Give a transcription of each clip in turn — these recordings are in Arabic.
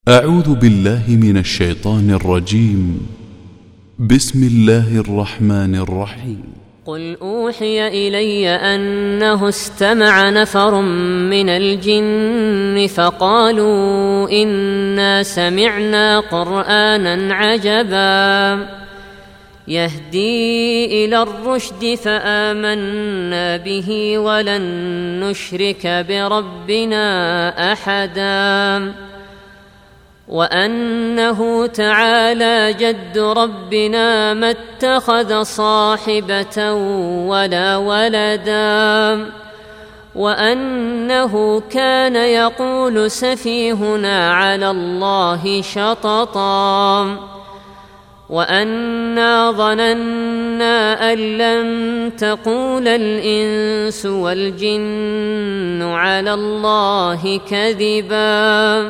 أعوذ بالله من الشيطان الرجيم. بسم الله الرحمن الرحيم. قل أوحي إلي أنه استمع نفر من الجن فقالوا إنا سمعنا قرآنا عجبا يهدي إلى الرشد فآمنا به ولن نشرك بربنا أحدا وأنه تعالى جد ربنا ما اتخذ صاحبة ولا ولدا وأنه كان يقول سفيهنا على الله شططا وأنا ظننا أن لن تقول الإنس والجن على الله كذبا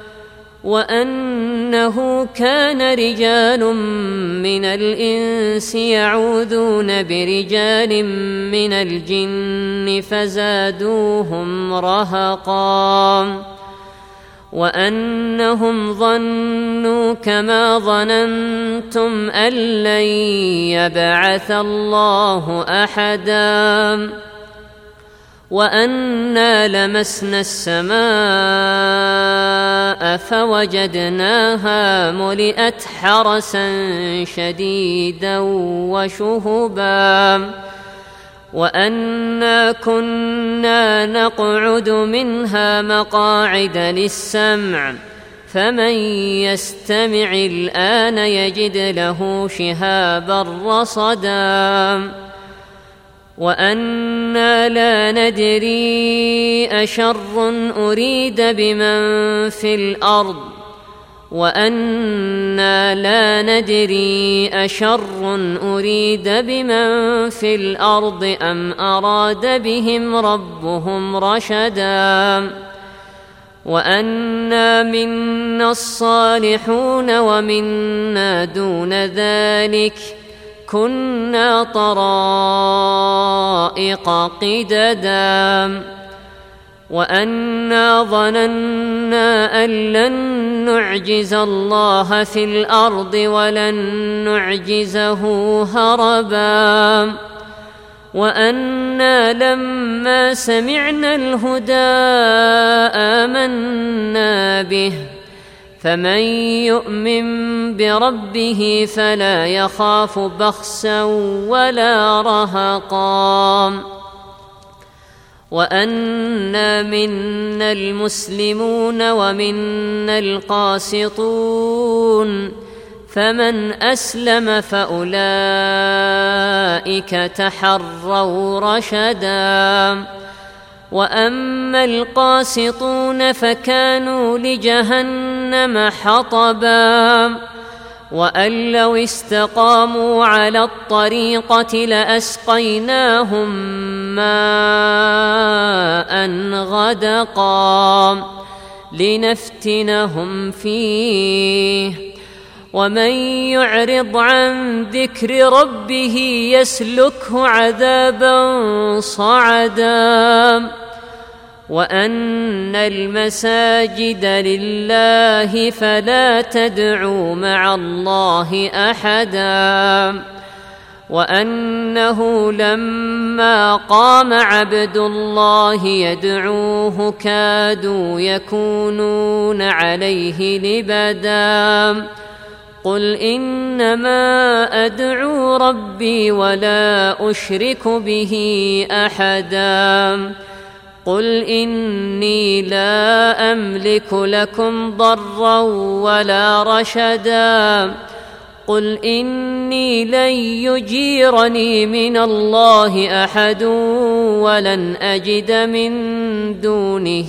وأنه كان رجال من الإنس يعوذون برجال من الجن فزادوهم رهقا وأنهم ظنوا كما ظننتم أن لن يبعث الله أحدا وأنا لمسنا السماء فوجدناها ملئت حرسا شديدا وشهبا وأنا كنا نقعد منها مقاعد للسمع فمن يستمع الآن يجد له شهابا رصدا وأنا لا ندري أشر أريد بمن في الأرض وأنا لا ندري أشر أريد بمن في الأرض أم أراد بهم ربهم رشدا وأنا منا الصالحون ومنا دون ذلك كنا طرائق قددا وأنا ظننا أن لن نعجز الله في الأرض ولن نعجزه هربا وأنا لما سمعنا الهدى آمنا به فمن يؤمن بربه فلا يخاف بخسا ولا رهقا وأنا منا المسلمون ومنا القاسطون فمن أسلم فأولئك تحروا رشدا وأما القاسطون فكانوا لجهنم حطبا وأن لو استقاموا على الطريقة لأسقيناهم ماء غدقا لنفتنهم فيه ومن يعرض عن ذكر ربه يسلكه عذابا صعدا وأن المساجد لله فلا تدعوا مع الله أحدا وأنه لما قام عبد الله يدعوه كادوا يكونون عليه لبدا قل إنما أدعو ربي ولا أشرك به أحدا قل إني لا أملك لكم ضرا ولا رشدا قل إني لن يجيرني من الله أحد ولن أجد من دونه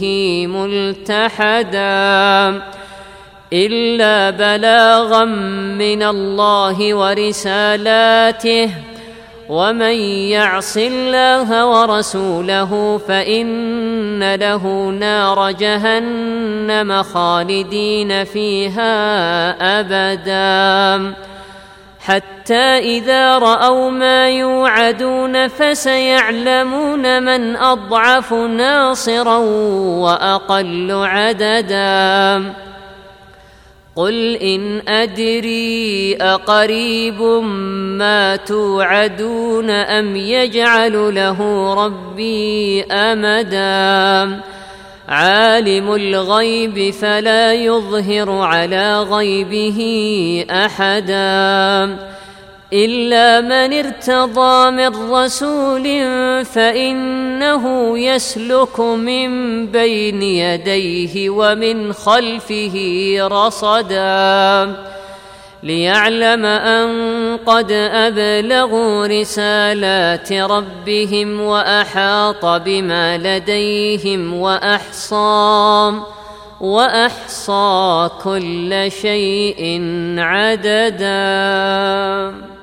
ملتحدا إلا بلاغا من الله ورسالاته ومن يعص الله ورسوله فإن له نار جهنم خالدين فيها أبدا حتى إذا رأوا ما يوعدون فسيعلمون من أضعف ناصرا وأقل عددا قل إن أدري أقريب ما توعدون أم يجعل له ربي أمدا عالم الغيب فلا يظهر على غيبه أحدا إلا من ارتضى من رسول فإنه يسلك من بين يديه ومن خلفه رصدا ليعلم أن قد أبلغوا رسالات ربهم وأحاط بما لديهم وأحصى كل شيء عددا.